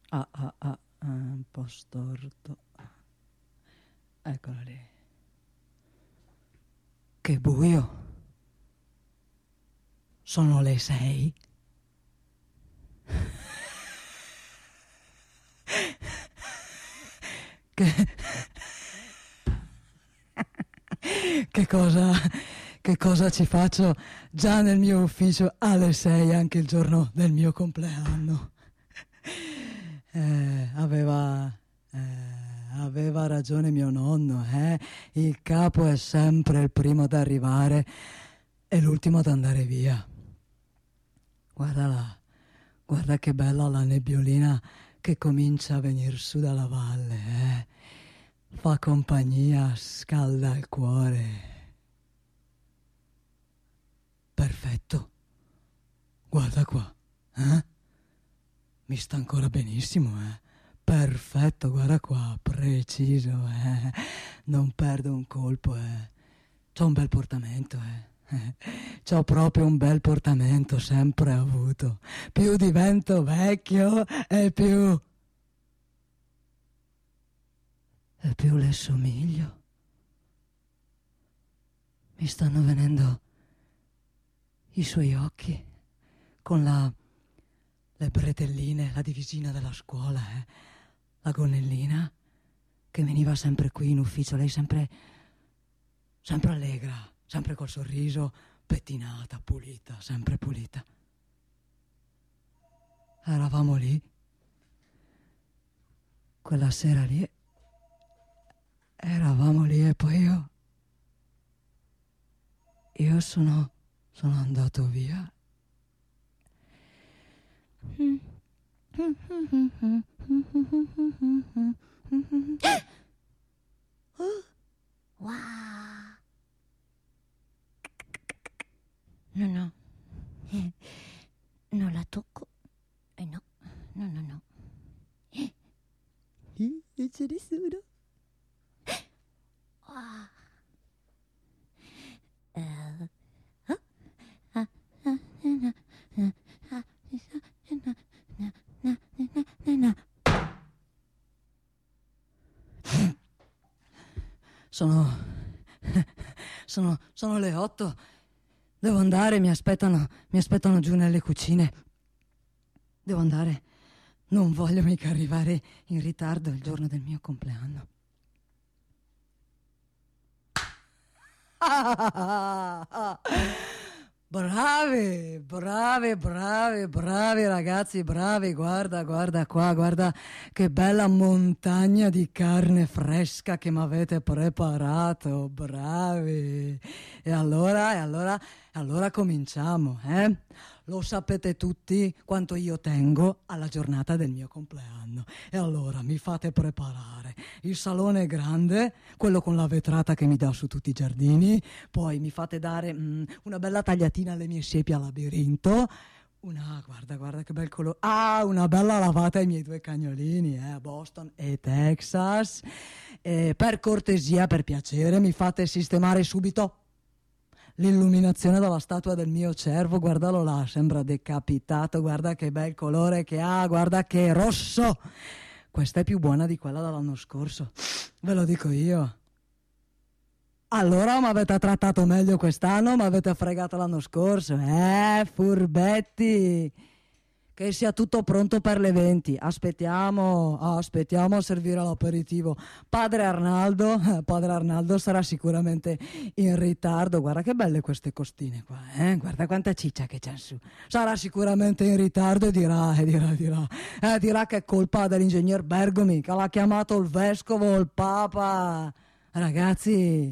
Un po' storto. Eccola lì. Che buio. Sono le 6. Che cosa ci faccio già nel mio ufficio alle 6, anche il giorno del mio compleanno? Aveva ragione mio nonno, il capo è sempre il primo ad arrivare e l'ultimo ad andare via. Guarda là, guarda che bella la nebbiolina che comincia a venire su dalla valle, fa compagnia, scalda il cuore. Perfetto, guarda qua, mi sta ancora benissimo, perfetto, guarda qua, preciso, non perdo un colpo, c'ho un bel portamento, c'ho proprio un bel portamento, sempre avuto. Più divento vecchio e più le somiglio. Mi stanno venendo i suoi occhi con le bretelline, la divisina della scuola, la gonnellina che veniva sempre qui in ufficio, lei sempre allegra, sempre col sorriso, pettinata, pulita, sempre pulita. Eravamo lì, quella sera lì, eravamo lì e poi io sono andato via. Wow. No. Non la tocco. No. E c'è nessuno. Sono le 8. Devo andare, mi aspettano giù nelle cucine. Devo andare. Non voglio mica arrivare in ritardo il giorno del mio compleanno. Bravi ragazzi, bravi, guarda qua, guarda che bella montagna di carne fresca che mi avete preparato, bravi. E allora cominciamo, Lo sapete tutti quanto io tengo alla giornata del mio compleanno. E allora mi fate preparare il salone grande, quello con la vetrata che mi dà su tutti i giardini, poi mi fate dare una bella tagliatina alle mie siepi a labirinto, guarda che bel colore, una bella lavata ai miei 2 cagnolini, Boston e Texas. Per cortesia, per piacere, mi fate sistemare subito l'illuminazione della statua del mio cervo, guardalo là, sembra decapitato, guarda che bel colore che ha, guarda che rosso. Questa è più buona di quella dell'anno scorso, ve lo dico io. Allora mi avete trattato meglio quest'anno, mi avete fregato l'anno scorso, furbetti. Che sia tutto pronto per le 20. Aspettiamo a servire l'aperitivo. Padre Arnaldo sarà sicuramente in ritardo. Guarda che belle queste costine qua, Guarda quanta ciccia che c'è su. Sarà sicuramente in ritardo e dirà che è colpa dell'ingegner Bergomi, che l'ha chiamato il vescovo, il papa. Ragazzi,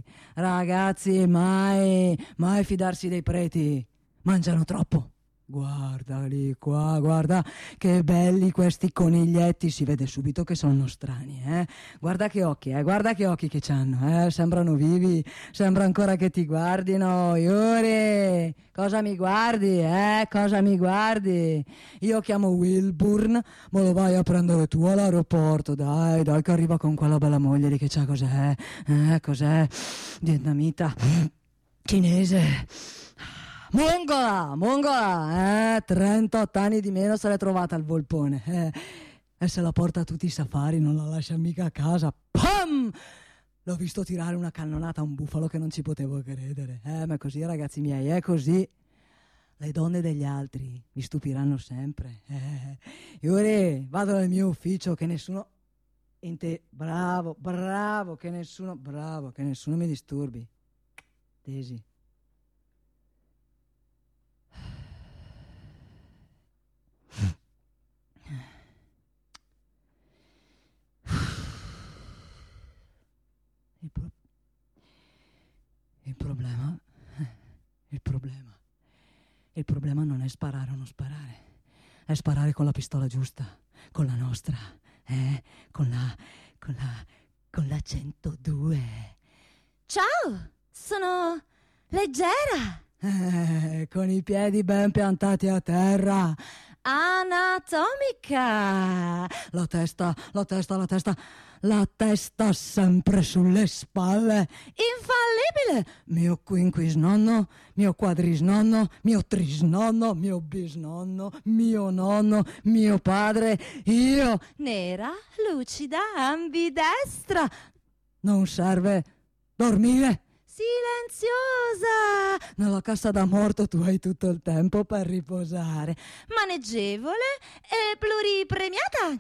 mai fidarsi dei preti. Mangiano troppo. Guarda lì qua, guarda che belli questi coniglietti, si vede subito che sono strani, Guarda che occhi che c'hanno, sembrano vivi, sembra ancora che ti guardino. Iuri, cosa mi guardi, cosa mi guardi? Io chiamo Wilburn, me lo vai a prendere tu all'aeroporto, dai che arriva con quella bella moglie lì che c'ha, cos'è? Vietnamita, cinese. Mongola, 38 anni di meno se l'è trovata al volpone. e se la porta a tutti i safari, non la lascia mica a casa. Pam! L'ho visto tirare una cannonata a un bufalo che non ci potevo credere. Ma è così, ragazzi miei, è così. Le donne degli altri mi stupiranno sempre. Iuri, vado nel mio ufficio, che nessuno... Bravo, che nessuno mi disturbi. Tesi. Il problema non è sparare o non sparare, è sparare con la pistola giusta, con la nostra, con la 102. Ciao, sono leggera. Con i piedi ben piantati a terra. Anatomica. La testa sempre sulle spalle. Infallibile. Mio quinquisnonno, mio quadrisnonno, mio trisnonno, mio bisnonno, mio nonno, mio padre, io. Nera, lucida, ambidestra. Non serve dormire. Silenziosa. Nella cassa da morto tu hai tutto il tempo per riposare. Maneggevole e pluripremiata.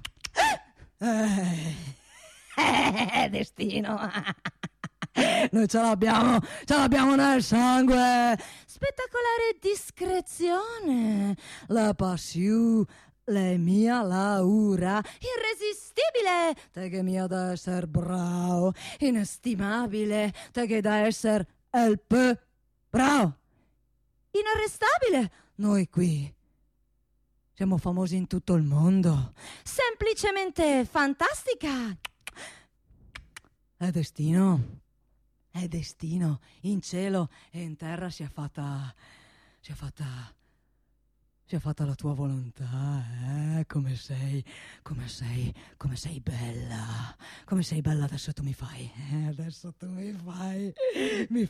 Destino. Noi ce l'abbiamo nel sangue. Spettacolare discrezione. La passione, la mia laura. Irresistibile. Te che mia da essere bravo. Inestimabile. Te che da essere el peu bravo. Inarrestabile. Noi qui siamo famosi in tutto il mondo. Semplicemente fantastica. È destino. In cielo e in terra si è fatta la tua volontà, come sei bella. Come sei bella adesso tu mi fai. Mi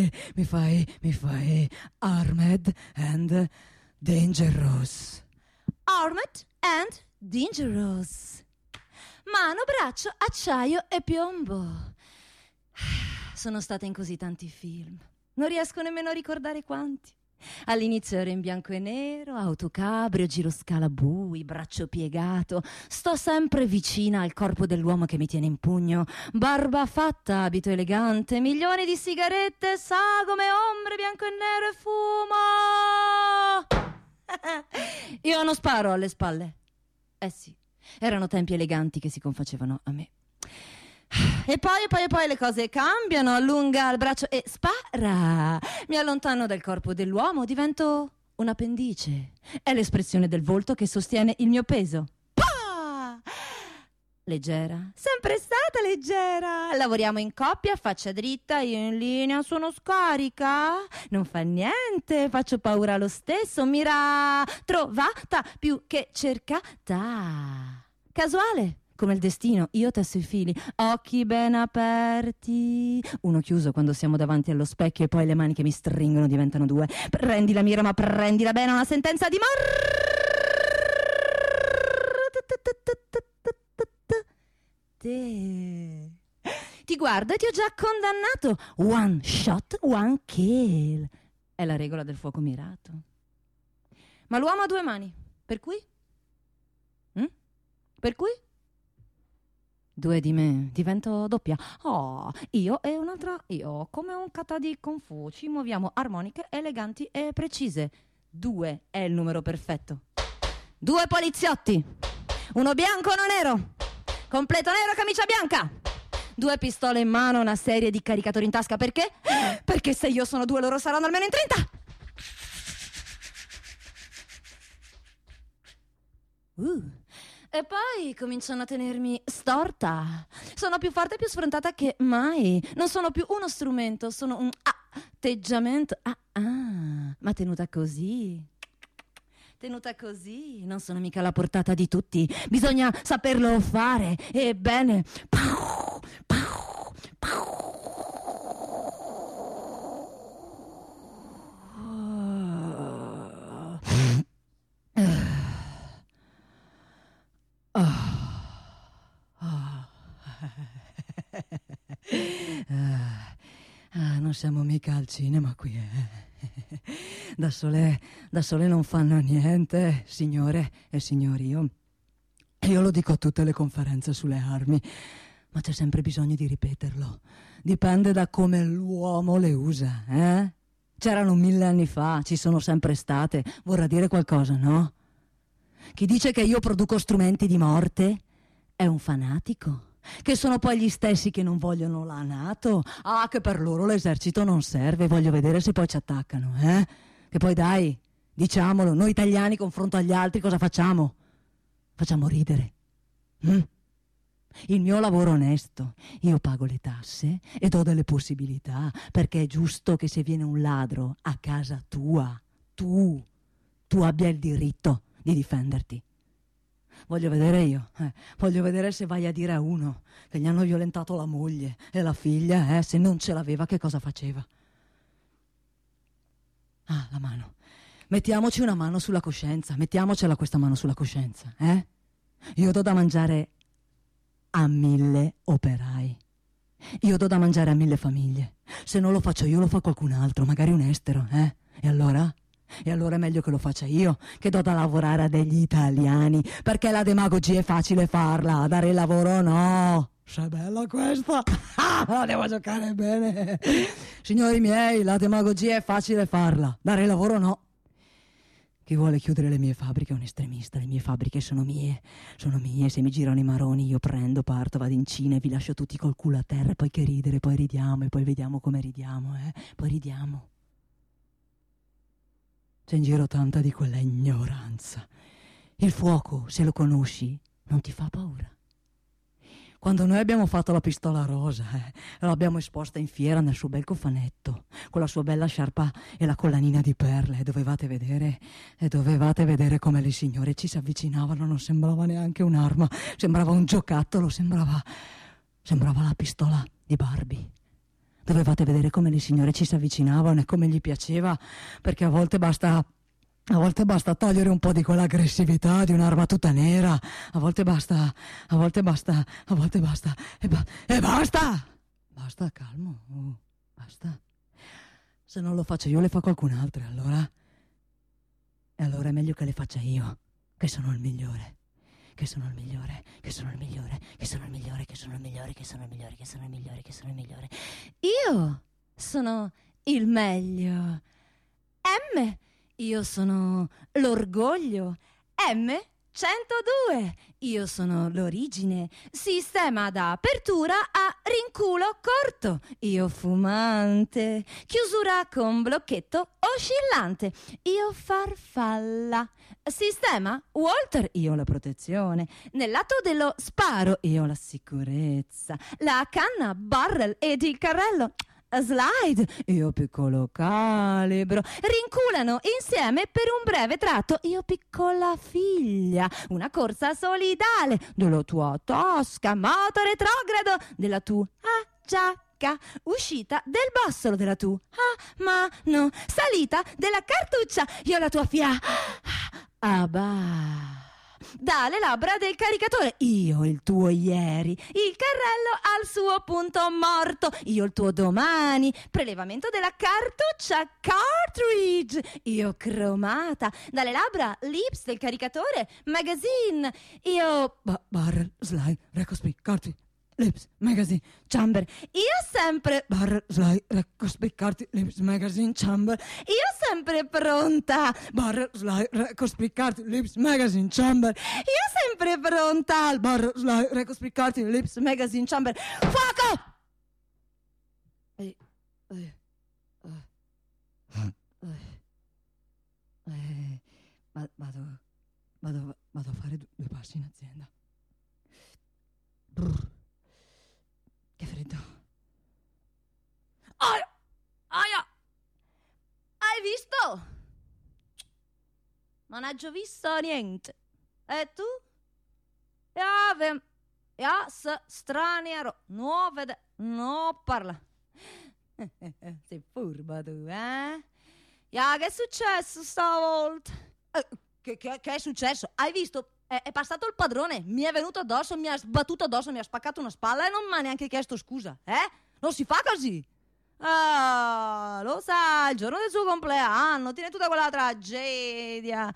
fai armed and dangerous. Armed and dangerous. Mano, braccio, acciaio e piombo. Sono stata in così tanti film. Non riesco nemmeno a ricordare quanti. All'inizio ero in bianco e nero, autocabrio, giroscala bui, braccio piegato. Sto sempre vicina al corpo dell'uomo che mi tiene in pugno. Barba fatta, abito elegante, milioni di sigarette, sagome, ombre, bianco e nero e fumo. Io non sparo alle spalle. Sì, erano tempi eleganti che si confacevano a me. E poi le cose cambiano, allunga il braccio e spara. Mi allontano dal corpo dell'uomo, divento un appendice. È l'espressione del volto che sostiene il mio peso. Pah! Leggera, sempre stata leggera. Lavoriamo in coppia, faccia dritta, io in linea, sono scarica. Non fa niente, faccio paura lo stesso. Mira trovata più che cercata. Casuale. Come il destino, io tesso i fili, occhi ben aperti. Uno chiuso quando siamo davanti allo specchio e poi le mani che mi stringono diventano due. Prendi la mira ma prendila bene, una sentenza di morte. Ti guardo e ti ho già condannato. One shot, one kill. È la regola del fuoco mirato. Ma l'uomo ha due mani, per cui? Per cui? Due di me, divento doppia. Io e un'altra io, come un kata di Kung Fu. Ci muoviamo armoniche, eleganti e precise. 2 è il numero perfetto. 2 poliziotti, uno bianco e uno nero, completo nero, camicia bianca. 2 pistole in mano, una serie di caricatori in tasca. Perché? Perché se io sono 2 loro saranno almeno in 30. E poi cominciano a tenermi storta. Sono più forte e più sfrontata che mai. Non sono più uno strumento, sono un atteggiamento. Ma tenuta così, non sono mica alla portata di tutti. Bisogna saperlo fare. Ebbene, Non siamo mica al cinema qui, Da sole non fanno niente, signore e signori. Io lo dico a tutte le conferenze sulle armi, ma c'è sempre bisogno di ripeterlo. Dipende da come l'uomo le usa, C'erano 1000 anni fa, ci sono sempre state. Vorrà dire qualcosa, no? Chi dice che io produco strumenti di morte è un fanatico, che sono poi gli stessi che non vogliono la NATO. Che per loro l'esercito non serve, voglio vedere se poi ci attaccano, Che poi dai, diciamolo, noi italiani confronto agli altri cosa facciamo? Facciamo ridere. Il mio lavoro onesto, io pago le tasse e do delle possibilità, perché è giusto che se viene un ladro a casa tua, tu abbia il diritto di difenderti. Voglio vedere voglio vedere se vai a dire a uno che gli hanno violentato la moglie e la figlia, se non ce l'aveva che cosa faceva. La mano. Mettiamoci una mano sulla coscienza, mettiamocela questa mano sulla coscienza, Io do da mangiare a 1000 operai. Io do da mangiare a 1000 famiglie. Se non lo faccio io lo fa qualcun altro, magari un estero, E allora? E allora è meglio che lo faccia io, che do da lavorare a degli italiani, perché la demagogia è facile farla, dare il lavoro no. C'è bella questa? La devo giocare bene. Signori miei, la demagogia è facile farla, dare il lavoro no. Chi vuole chiudere le mie fabbriche è un estremista, le mie fabbriche sono mie, se mi girano i maroni io prendo, parto, vado in Cina e vi lascio tutti col culo a terra, poi che ridere, poi ridiamo e poi vediamo come ridiamo, poi ridiamo. C'è in giro tanta di quella ignoranza. Il fuoco, se lo conosci, non ti fa paura. Quando noi abbiamo fatto la pistola rosa, l'abbiamo esposta in fiera nel suo bel cofanetto, con la sua bella sciarpa e la collanina di perle, dovevate vedere come le signore ci si avvicinavano, non sembrava neanche un'arma, sembrava un giocattolo, sembrava la pistola di Barbie. Dovevate vedere come le signore ci si avvicinavano e come gli piaceva, perché a volte basta togliere un po' di quell'aggressività di un'arma tutta nera, a volte basta e basta! Basta, calmo, basta. Se non lo faccio io le fa qualcun altro, e allora è meglio che le faccia io, che sono il migliore. Che sono il migliore. Io sono il meglio. Io sono l'orgoglio. M102. Io sono l'origine. Sistema d'apertura a rinculo corto. Io fumante. Chiusura con blocchetto oscillante. Io farfalla. Sistema Walter, io la protezione. Nel lato dello sparo, io la sicurezza. La canna barrel ed il carrello slide, io piccolo calibro. Rinculano insieme per un breve tratto, io piccola figlia. Una corsa solidale della tua tasca, moto retrogrado della tua giacca, uscita del bossolo della tua mano, salita della cartuccia, io la tua dalle labbra del caricatore, io il tuo ieri, il carrello al suo punto morto, io il tuo domani, prelevamento della cartuccia cartridge, io cromata, dalle labbra lips del caricatore magazine, io Barrel, slide, record cartridge, lips, magazine, chamber, io sempre barrel, slide, record cartridge, lips, magazine, chamber, io sempre pronta, barrel, slide, record cartridge, lips, magazine, chamber, io sempre pronta, barrel, slide, record cartridge, lips, magazine, chamber, fuoco! Vado a fare due passi in azienda. Che freddo. Aia! Hai visto? Non ho già visto niente. E tu? Straniero. No vede, no parla. Sei furba tu, che è successo stavolta? Che è successo? Hai visto? È passato il padrone, mi è venuto addosso, mi ha sbattuto addosso, mi ha spaccato una spalla e non mi ha neanche chiesto scusa, Non si fa così! Ah, lo sai, il giorno del suo compleanno, tiene tutta quella tragedia.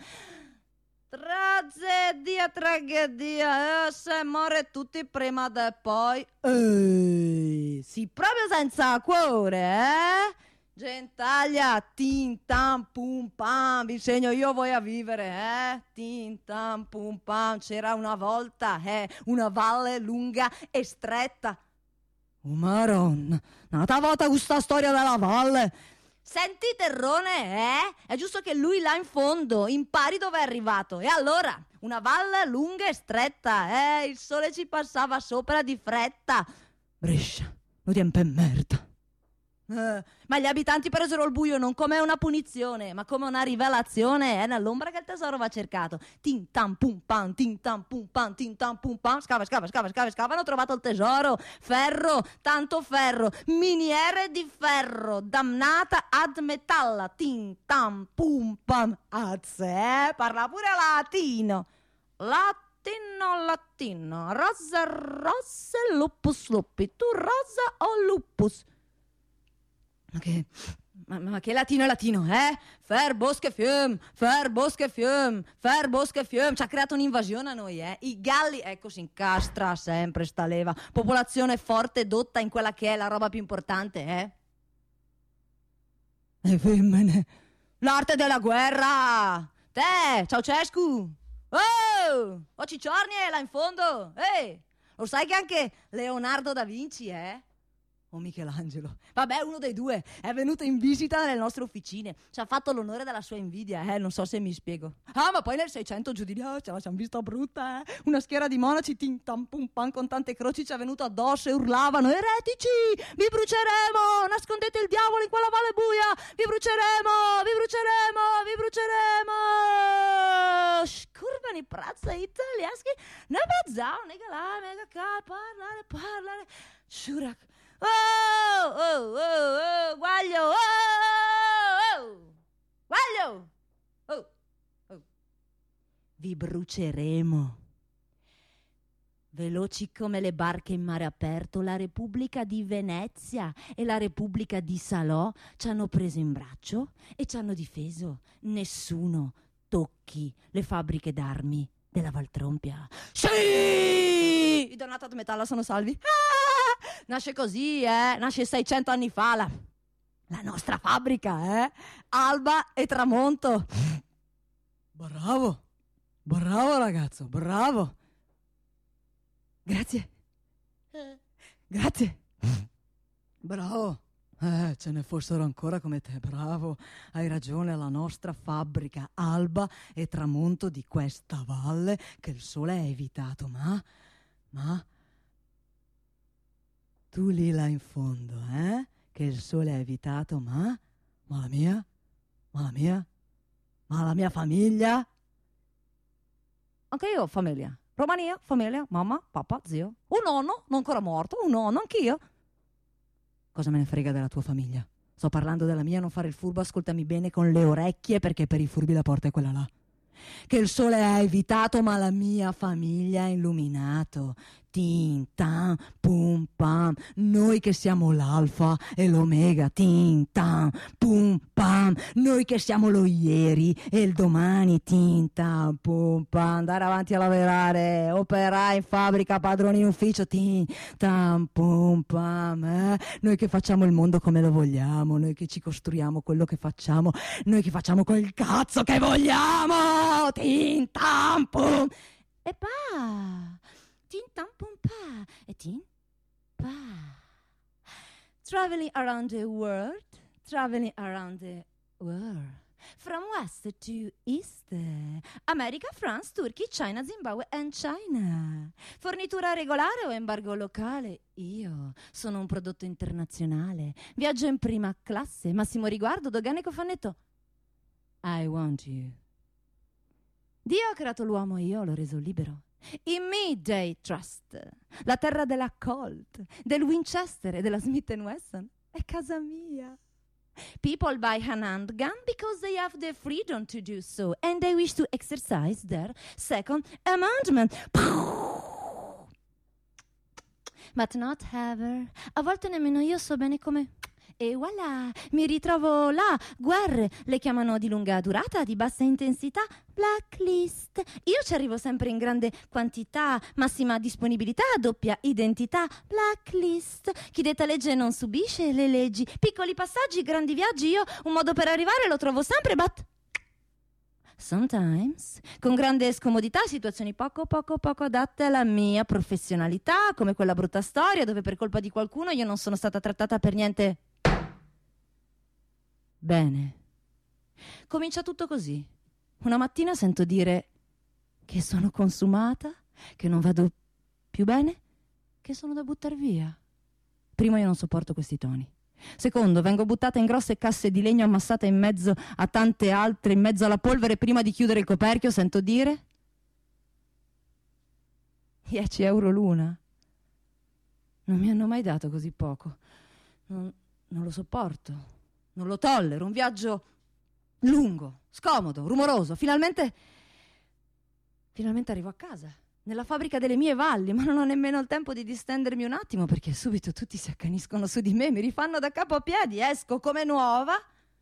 Tragedia, se muore tutti prima e poi. Sì, proprio senza cuore, eh? Gentaglia, tin tam pum pam, vi segno io voi a vivere, tin tam pum pam. C'era una volta, una valle lunga e stretta. Oh Maronna, un'altra volta questa storia della valle. Senti Terrone, è giusto che lui là in fondo impari dove è arrivato. E allora, una valle lunga e stretta, il sole ci passava sopra di fretta. Brescia, lo tempo è merda. Ma gli abitanti presero il buio non come una punizione, ma come una rivelazione. È nell'ombra che il tesoro va cercato. Tin tam pum pam, tin tam pum pam, tin tam pum pam. Scava, hanno trovato il tesoro. Ferro, tanto ferro, miniere di ferro, damnata ad metalla. Tin tam pum pam. Azze, parla pure latino. Latino, rosa, lupus, lupi. Tu rosa o lupus? Ma che latino è latino, Fer, bosche, fium, ci ha creato un'invasione a noi, I galli, ecco, si incastra sempre sta leva. Popolazione forte, dotta in quella che è la roba più importante, Le femmine. L'arte della guerra. Te, Ceausescu. Oh, Cicciorni là in fondo. Lo sai che anche Leonardo da Vinci, o Michelangelo, vabbè, uno dei due è venuto in visita nelle nostre officine, ci ha fatto l'onore della sua invidia, non so se mi spiego. Ma poi nel 600 giù di là ce la siamo vista brutta, una schiera di monaci tin tam pum pam con tante croci ci è venuto addosso e urlavano: eretici, vi bruceremo, nascondete il diavolo in quella valle buia, vi bruceremo. Scurvani prazza italiaschi, ne bazzao, ne galà, mega cal, parlare, sciurac. Guaglio, guaglio, vi bruceremo. Veloci come le barche in mare aperto, la Repubblica di Venezia e la Repubblica di Salò ci hanno preso in braccio e ci hanno difeso. Nessuno tocchi le fabbriche d'armi della Valtrompia. Sì! I Donata di Metalla sono salvi. Nasce così, nasce 600 anni fa la nostra fabbrica, Alba e Tramonto. Bravo ragazzo, bravo. Grazie. Bravo. Ce ne fossero ancora come te, bravo. Hai ragione, la nostra fabbrica, Alba e Tramonto di questa valle che il sole ha evitato, ma tu lì là in fondo, che il sole ha evitato, ma la mia famiglia? Anche io ho famiglia. Romania, famiglia, mamma, papà, zio. Un nonno, non ancora morto, un nonno, anch'io. Cosa me ne frega della tua famiglia? Sto parlando della mia, non fare il furbo, ascoltami bene con le orecchie, perché per i furbi la porta è quella là. Che il sole ha evitato, ma la mia famiglia ha illuminato. Tin tam pum pam, noi che siamo l'alfa e l'omega. Tin tam pum pam, noi che siamo lo ieri e il domani. Tin tam pum pam, andare avanti a lavorare, operai in fabbrica, padroni in ufficio. Tin tam pum pam, noi che facciamo il mondo come lo vogliamo, noi che ci costruiamo quello che facciamo, noi che facciamo quel cazzo che vogliamo. Tin tam pum e pa. Tin tam pum pa e tin pa. Traveling around the world. From west to east. America, France, Turkey, China, Zimbabwe and China. Fornitura regolare o embargo locale? Io sono un prodotto internazionale. Viaggio in prima classe. Massimo riguardo, dogane e cofanetto. I want you. Dio ha creato l'uomo e io l'ho reso libero. In me they trust. La terra della Colt, del Winchester e della Smith & Wesson è casa mia. People buy an handgun because they have the freedom to do so and they wish to exercise their Second Amendment. But not ever. A volte nemmeno io so bene come E voilà, mi ritrovo là, guerre, le chiamano di lunga durata, di bassa intensità, blacklist. Io ci arrivo sempre in grande quantità, massima disponibilità, doppia identità, blacklist. Chi detta legge non subisce le leggi, piccoli passaggi, grandi viaggi, io un modo per arrivare lo trovo sempre, but sometimes, con grande scomodità, situazioni poco adatte alla mia professionalità, come quella brutta storia dove per colpa di qualcuno io non sono stata trattata per niente bene. Comincia tutto così. Una mattina sento dire che sono consumata, che non vado più bene, che sono da buttar via. Primo, io non sopporto questi toni. Secondo, vengo buttata in grosse casse di legno ammassate in mezzo a tante altre, in mezzo alla polvere. Prima di chiudere il coperchio sento dire 10 euro l'una. Non mi hanno mai dato così poco. Non lo sopporto. Non lo tollero. Un viaggio lungo, scomodo, rumoroso. Finalmente arrivo a casa, nella fabbrica delle mie valli, ma non ho nemmeno il tempo di distendermi un attimo perché subito tutti si accaniscono su di me, mi rifanno da capo a piedi, esco come nuova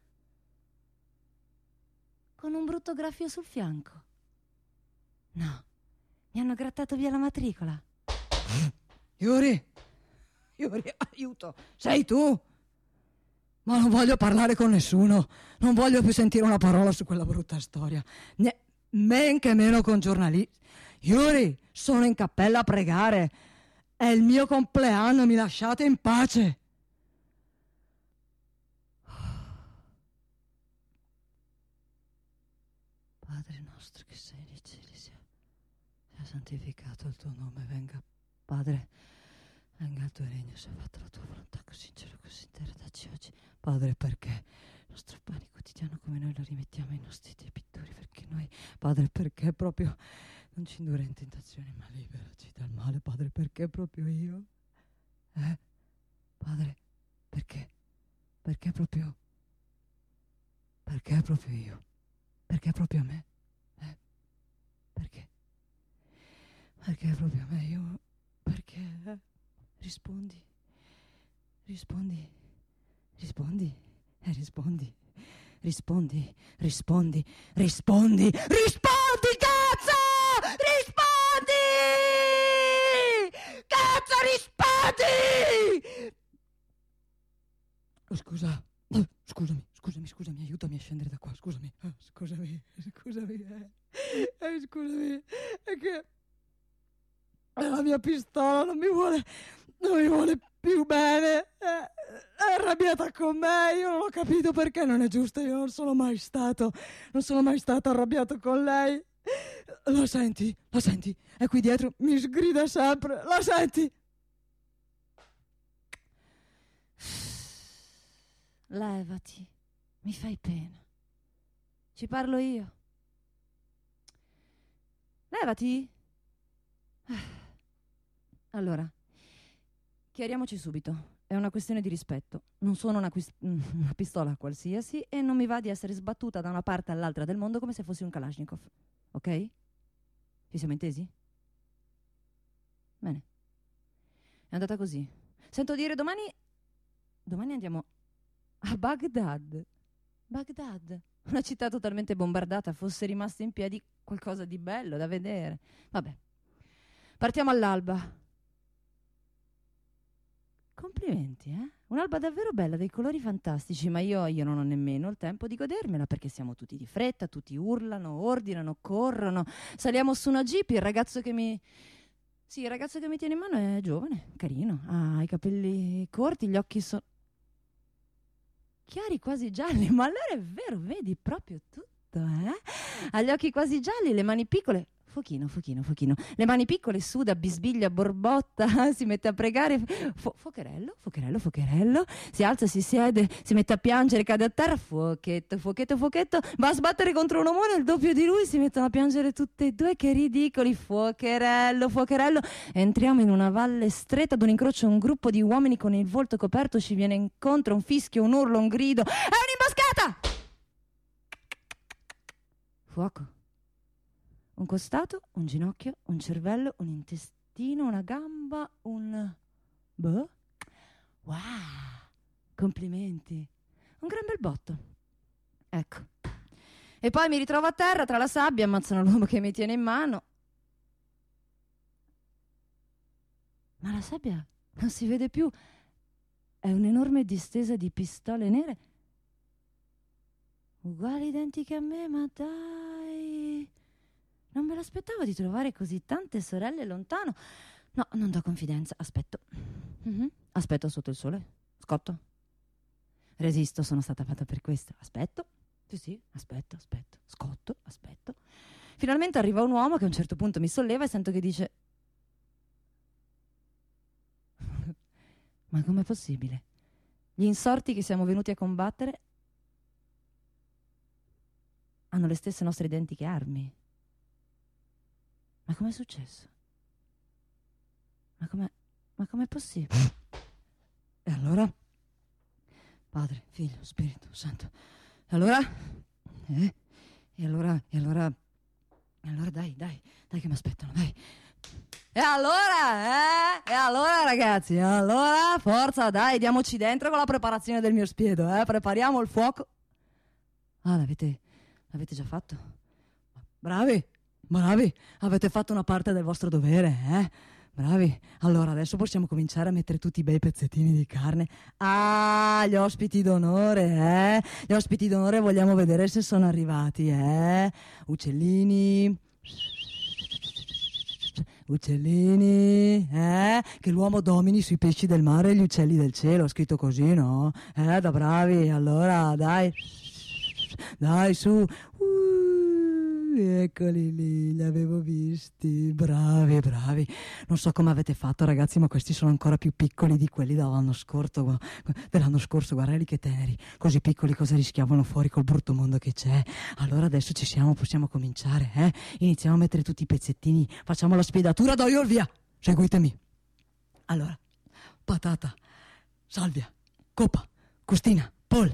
con un brutto graffio sul fianco. No, mi hanno grattato via la matricola. Yuri, aiuto, sei tu? Ma non voglio parlare con nessuno, non voglio più sentire una parola su quella brutta storia, men che meno con giornalisti. Yuri, sono in cappella a pregare, è il mio compleanno, mi lasciate in pace. Padre nostro che sei nei cieli, sia santificato il tuo nome, venga, Padre, venga il tuo regno, sia fatta la tua volontà così in cielo così in terra. Dacci oggi, Padre, perché il nostro pane quotidiano come noi lo rimettiamo ai nostri debitori, perché noi, Padre, perché proprio non ci indurre in tentazione, ma liberaci dal male, Padre, perché proprio io? Padre, perché? Perché proprio io? Perché proprio a me? Perché? Perché proprio a me? Io? Perché? Rispondi, cazzo! Rispondi! Cazzo, rispondi! Oh, scusami, aiutami a scendere da qua, scusami, è che la mia pistola non mi vuole più bene, è arrabbiata con me, io non ho capito perché, non è giusto, io non sono mai stato arrabbiato con lei. La senti? È qui dietro, mi sgrida sempre, la senti? Levati, mi fai pena. Ci parlo io. Levati. Allora, chiariamoci subito. È una questione di rispetto. Non sono una pistola qualsiasi e non mi va di essere sbattuta da una parte all'altra del mondo come se fossi un Kalashnikov. Ok? Ci siamo intesi? Bene. È andata così. Sento dire domani andiamo a Baghdad. Baghdad. Una città totalmente bombardata, fosse rimasta in piedi qualcosa di bello da vedere. Vabbè. Partiamo all'alba. Complimenti, eh? Un'alba davvero bella, dei colori fantastici, ma io non ho nemmeno il tempo di godermela perché siamo tutti di fretta, tutti urlano, ordinano, corrono. Saliamo su una jeep, il ragazzo che mi tiene in mano è giovane, carino, ha i capelli corti, gli occhi sono chiari, quasi gialli, ma allora è vero, vedi proprio tutto, eh? Ha gli occhi quasi gialli, le mani piccole. Fochino. Le mani piccole, suda, bisbiglia, borbotta, si mette a pregare. Focherello. Si alza, si siede, si mette a piangere, cade a terra. Fuochetto. Va a sbattere contro un omone, il doppio di lui, si mettono a piangere tutte e due. Che ridicoli. Focherello. Entriamo in una valle stretta, ad un incrocio un gruppo di uomini con il volto coperto ci viene incontro, un fischio, un urlo, un grido. È un'imboscata! Fuoco. Un costato, un ginocchio, un cervello, un intestino, una gamba, un... Boh? Wow! Complimenti. Un gran bel botto. Ecco. E poi mi ritrovo a terra tra la sabbia, ammazzano l'uomo che mi tiene in mano. Ma la sabbia non si vede più. È un'enorme distesa di pistole nere. Uguali, identiche a me, ma dai. Non me l'aspettavo di trovare così tante sorelle lontano. No, non do confidenza. Aspetto. Aspetto sotto il sole. Scotto. Resisto, sono stata fatta per questo. Aspetto. Sì, aspetto. Scotto, aspetto. Finalmente arriva un uomo che a un certo punto mi solleva e sento che dice: ma com'è possibile? Gli insorti che siamo venuti a combattere hanno le stesse nostre identiche armi. Ma com'è successo? Ma com'è possibile? E allora? Padre, Figlio, Spirito Santo. E allora? E allora dai che mi aspettano, dai. E allora ragazzi, allora forza, dai, diamoci dentro con la preparazione del mio spiedo, prepariamo il fuoco. Ah, l'avete già fatto? Bravi, avete fatto una parte del vostro dovere, bravi. Allora adesso possiamo cominciare a mettere tutti i bei pezzettini di carne. Ah, gli ospiti d'onore, gli ospiti d'onore vogliamo vedere se sono arrivati, uccellini, che l'uomo domini sui pesci del mare e gli uccelli del cielo, scritto così, no? Da bravi, allora dai su. Eccoli lì, li avevo visti, bravi. Non so come avete fatto ragazzi, ma questi sono ancora più piccoli di quelli dell'anno scorso, guardali che teneri, così piccoli cosa rischiavano fuori col brutto mondo che c'è. Allora adesso ci siamo, possiamo cominciare, iniziamo a mettere tutti i pezzettini, facciamo la spiedatura, do io il via, seguitemi. Allora, patata, salvia, coppa, costina, pol,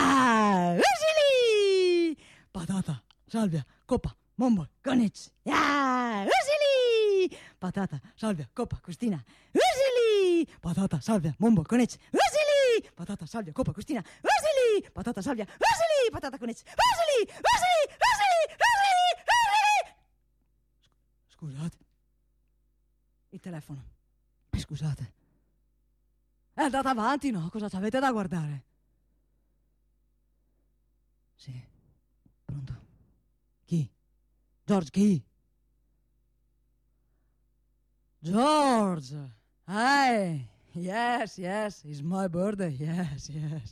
usili! Patata, salvia, coppa, mombol, conec, usili! Patata, salvia, coppa, costina, usili! Patata, salvia, mombol, conec, usili! Patata, salvia, coppa, costina, usili! Patata, salvia, usili! Patata, conec, usili! Scusate. Il telefono. Scusate. È andata avanti, no? Cosa avete da guardare? Sì. Pronto? Chi? George, chi? George! Hey! Yes, it's my birthday. Yes.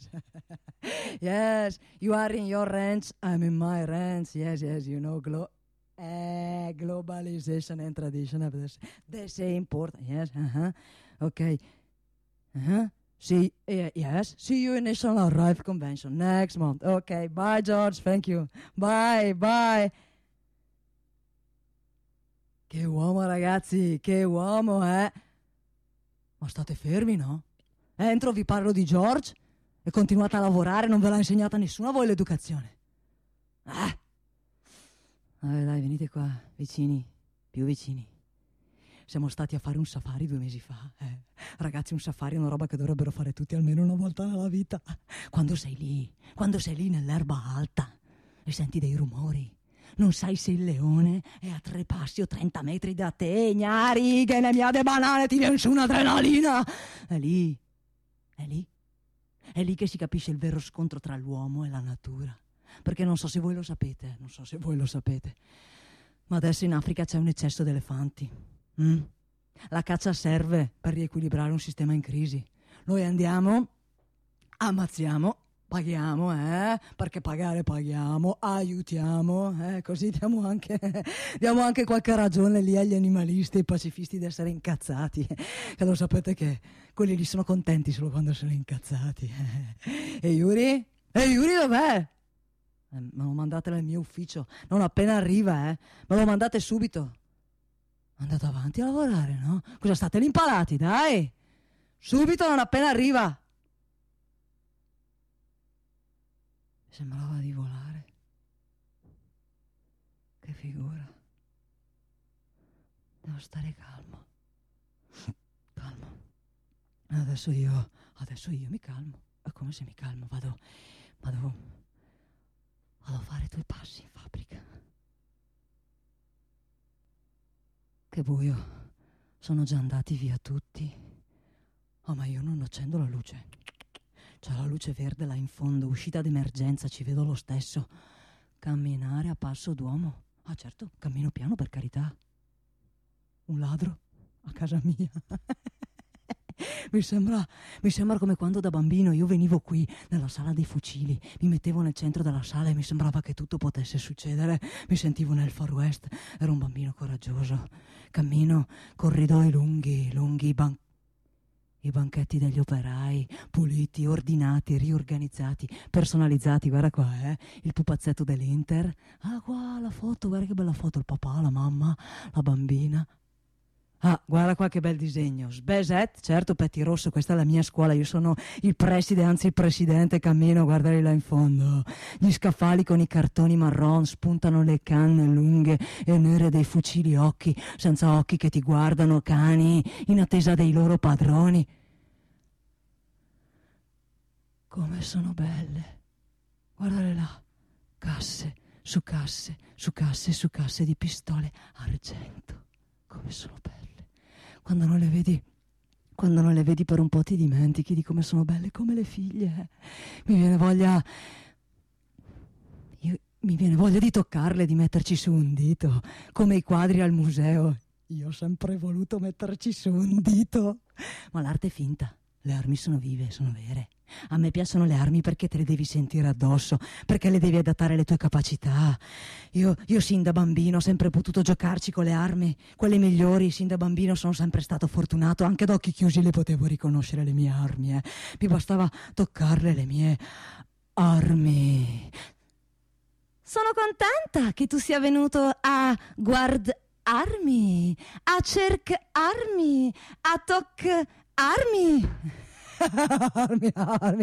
Yes, you are in your ranch, I'm in my ranch. Yes, you know, globalization and tradition of the same port. Yes, okay. See you in National Rifle Convention next month. Okay, bye George, thank you. Bye. Che uomo ragazzi, che uomo, Ma state fermi, no? Entro, vi parlo di George e continuate a lavorare, non ve l'ha insegnata nessuno a voi l'educazione. Dai, venite qua, vicini, più vicini. Siamo stati a fare un safari 2 mesi fa. Ragazzi, un safari è una roba che dovrebbero fare tutti almeno una volta nella vita. Quando sei lì nell'erba alta e senti dei rumori, non sai se il leone è a 3 passi o 30 metri da te, gnari, che ne mia de banane, ti viene su un'adrenalina. È lì che si capisce il vero scontro tra l'uomo e la natura. Perché non so se voi lo sapete, ma adesso in Africa c'è un eccesso di elefanti. La caccia serve per riequilibrare un sistema in crisi. Noi andiamo, ammazziamo, paghiamo, perché pagare paghiamo, aiutiamo, così diamo anche qualche ragione lì agli animalisti e ai pacifisti di essere incazzati. Che lo sapete che quelli lì sono contenti solo quando sono incazzati. E Yuri dov'è? Me lo mandate nel mio ufficio, non appena arriva, me lo mandate subito. Andate avanti a lavorare, no? Cosa state lì impalati, dai? Subito, non appena arriva. Mi sembrava di volare. Che figura. Devo stare calmo. Adesso io mi calmo. è come se mi calmo, vado a fare 2 passi in fabbrica. Che buio, sono già andati via tutti. Oh, ma io non accendo la luce. C'è la luce verde là in fondo, uscita d'emergenza, ci vedo lo stesso. Camminare a passo d'uomo. Ah, certo, cammino piano, per carità. Un ladro a casa mia. Mi sembra come quando da bambino io venivo qui nella sala dei fucili, mi mettevo nel centro della sala e mi sembrava che tutto potesse succedere. Mi sentivo nel Far West, ero un bambino coraggioso. Cammino, corridoi lunghi, i banchetti degli operai, puliti, ordinati, riorganizzati, personalizzati. Guarda qua, il pupazzetto dell'Inter. Ah, qua la foto, guarda che bella foto, il papà, la mamma, la bambina. Ah, guarda qua che bel disegno. Sbeset, certo, petti rosso, questa è la mia scuola, io sono il preside, anzi il presidente, cammino, guardali là in fondo. Gli scaffali con i cartoni marron spuntano le canne lunghe e nere dei fucili occhi, senza occhi che ti guardano, cani, in attesa dei loro padroni. Come sono belle. Guardale là, casse, su casse, su casse, su casse di pistole argento. Come sono belle. Quando non le vedi per un po' ti dimentichi di come sono belle, come le figlie. Mi viene voglia di toccarle, di metterci su un dito, come i quadri al museo. Io ho sempre voluto metterci su un dito. Ma l'arte è finta, le armi sono vive, sono vere. A me piacciono le armi perché te le devi sentire addosso, perché le devi adattare alle tue capacità. Io sin da bambino ho sempre potuto giocarci con le armi, quelle migliori. Sin da bambino sono sempre stato fortunato, anche ad occhi chiusi le potevo riconoscere le mie armi. Mi bastava toccarle, le mie armi. Sono contenta che tu sia venuto a guardarmi, a cercarmi, a toccarmi. Armi.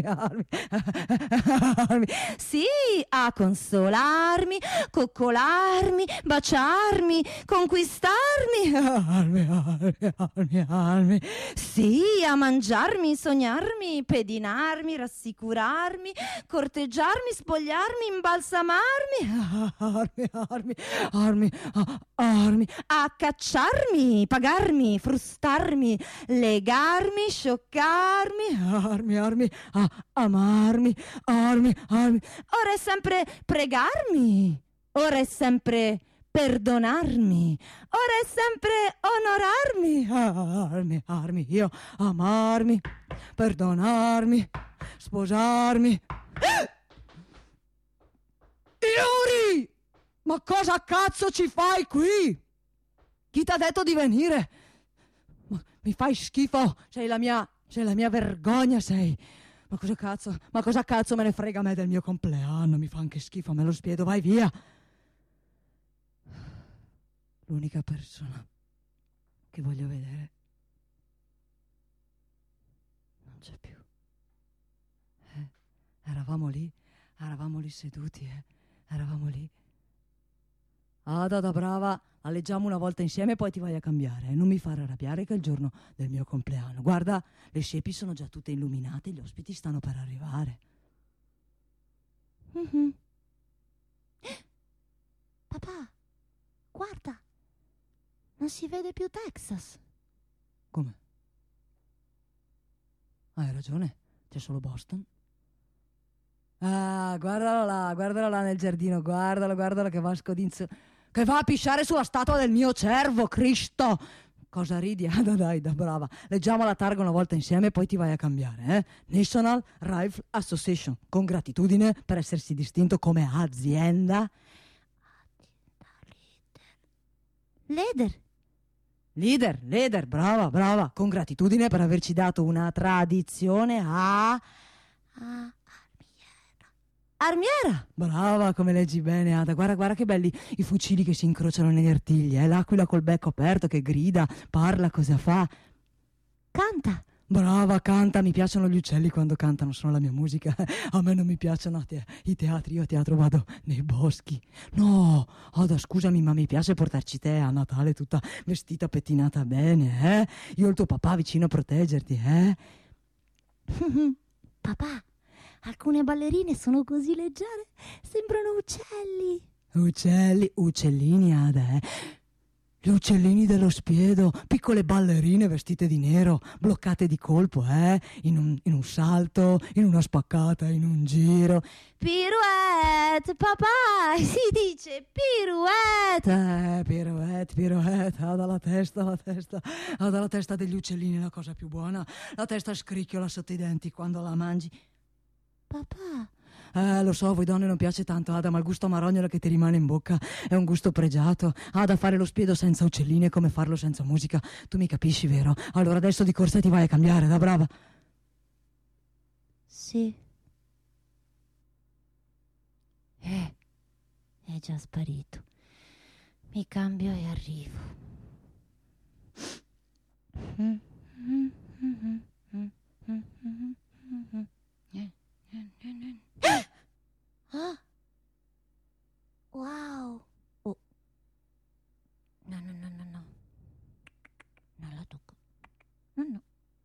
Sì, a consolarmi, coccolarmi, baciarmi, conquistarmi. Armi. Sì, a mangiarmi, sognarmi, pedinarmi, rassicurarmi, corteggiarmi, spogliarmi, imbalsamarmi. Armi. A cacciarmi, pagarmi, frustarmi, legarmi, scioccarmi. Armi, amarmi, armi. Ora è sempre pregarmi, ora è sempre perdonarmi, ora è sempre onorarmi. Armi, io amarmi, perdonarmi, sposarmi. Iuri! Ma cosa cazzo ci fai qui? Chi t'ha detto di venire? Mi fai schifo, sei la mia vergogna, sei. Ma cosa cazzo me ne frega a me del mio compleanno? Mi fa anche schifo, me lo spiedo, vai via. L'unica persona che voglio vedere non c'è più. Eravamo lì seduti, eravamo lì. Ada da brava, la leggiamo una volta insieme e poi ti vai a cambiare. Non mi fare arrabbiare che è il giorno del mio compleanno. Guarda, le siepi sono già tutte illuminate, gli ospiti stanno per arrivare. Mm-hmm. Papà, guarda, non si vede più Texas. Come? Hai ragione, c'è solo Boston. Ah, guardalo là nel giardino, guardalo che va a scodinzo, che va a pisciare sulla statua del mio cervo, Cristo! Cosa ridi? Dai, da brava. Leggiamo la targa una volta insieme e poi ti vai a cambiare, National Rifle Association, con gratitudine per essersi distinto come azienda. Leader, brava, con gratitudine per averci dato una tradizione Armiera! Brava, come leggi bene, Ada. Guarda che belli i fucili che si incrociano negli artigli, l'aquila col becco aperto che grida, parla, cosa fa? Canta! Brava, canta, mi piacciono gli uccelli quando cantano, sono la mia musica. A me non mi piacciono i teatri, io a teatro vado nei boschi. No, Ada, scusami, ma mi piace portarci te a Natale tutta vestita, pettinata bene, Io ho il tuo papà vicino a proteggerti, Papà, Alcune ballerine sono così leggere, sembrano uccelli. Uccellini, Ada, Gli uccellini dello spiedo, piccole ballerine vestite di nero, bloccate di colpo, in un salto, in una spaccata, in un giro. Pirouette, papà, si dice pirouette. Pirouette, ha dalla testa degli uccellini la cosa più buona. La testa scricchiola sotto i denti quando la mangi. Papà. Lo so, a voi donne non piace tanto, Ada, ma il gusto amarognolo che ti rimane in bocca è un gusto pregiato. Ada, fare lo spiedo senza uccellini è come farlo senza musica. Tu mi capisci, vero? Allora adesso di corsa ti vai a cambiare, da brava. Sì. È già sparito. Mi cambio e arrivo. Ah! Wow! Oh. No. Non la tocco. No.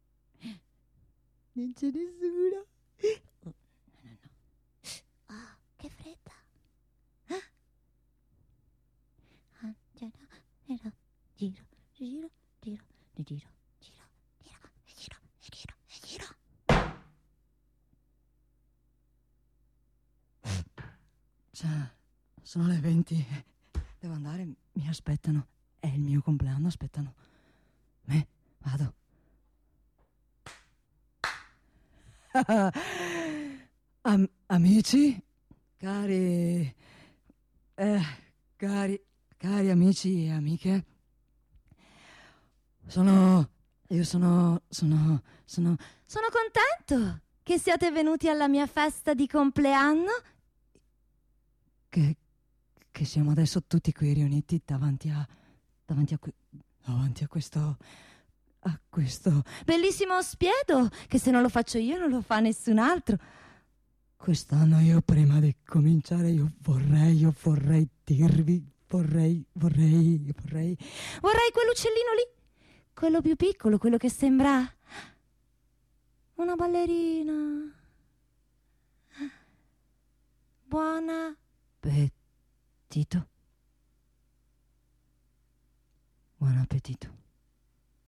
Non c'è nessuno. No. Ah, che fredda. Giro. Sono le 20. Devo andare, mi aspettano. È il mio compleanno, aspettano me. Vado. Amici, cari amici e amiche, sono contento che siate venuti alla mia festa di compleanno. Che siamo adesso tutti qui riuniti davanti a questo bellissimo spiedo, che se non lo faccio io non lo fa nessun altro. Quest'anno io, prima di cominciare, io vorrei dirvi, vorrei quell'uccellino lì, quello più piccolo, quello che sembra una ballerina. Buon appetito. Buon appetito.